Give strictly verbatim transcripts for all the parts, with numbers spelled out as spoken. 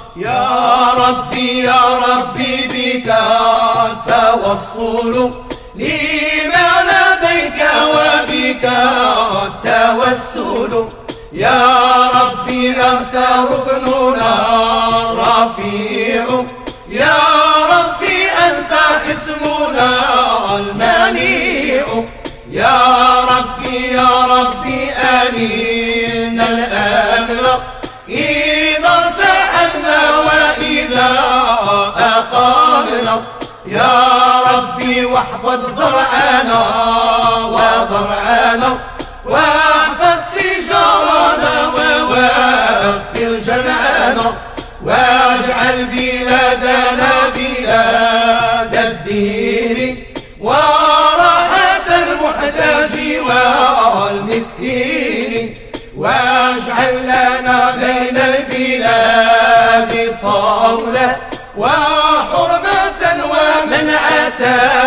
يا ربي يا ربي بك التوصل لما لديك وبك التوسل يا ربي أنت ركننا الرفيع يا ربي أنت حسننا المنيع يا ربي يا ربي ألينا الأمر إذا ارتحلنا وإذا أقامنا يا ربي واحفظ زرعنا وضرعنا واحفظ تجارنا ووفر جمعنا واجعل بلادنا بلاد الدين وراحة المحتاج والمسكين واجعل لنا بين البلاد صولة وحرمة ومنعة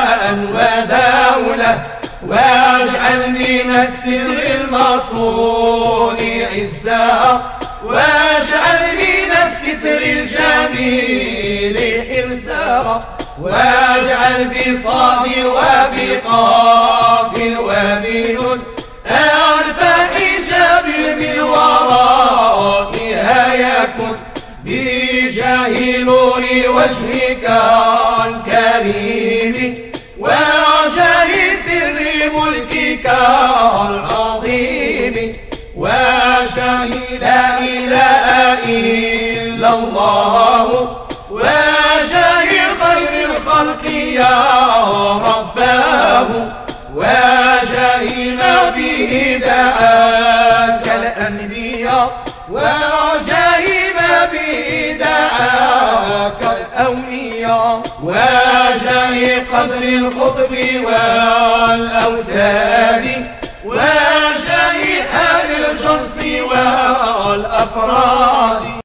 ودولة واجعل من السر المصون عزا واجعل من الستر الجميل حرزا واجعل بصاد وبقاف وبنون ألف حجاب من ورائها يكن بجاه نور وجهك الكريم وجاه سر ملكك العظيم وجاه لا إله إلا الله وجاه خير الخلق يا رباه وجاه ما به دعاك الأنبياء وجاه ما به دعاك الأولياء وجاه قدر القطب والأوتاد وجاه حال الجنس والأفراد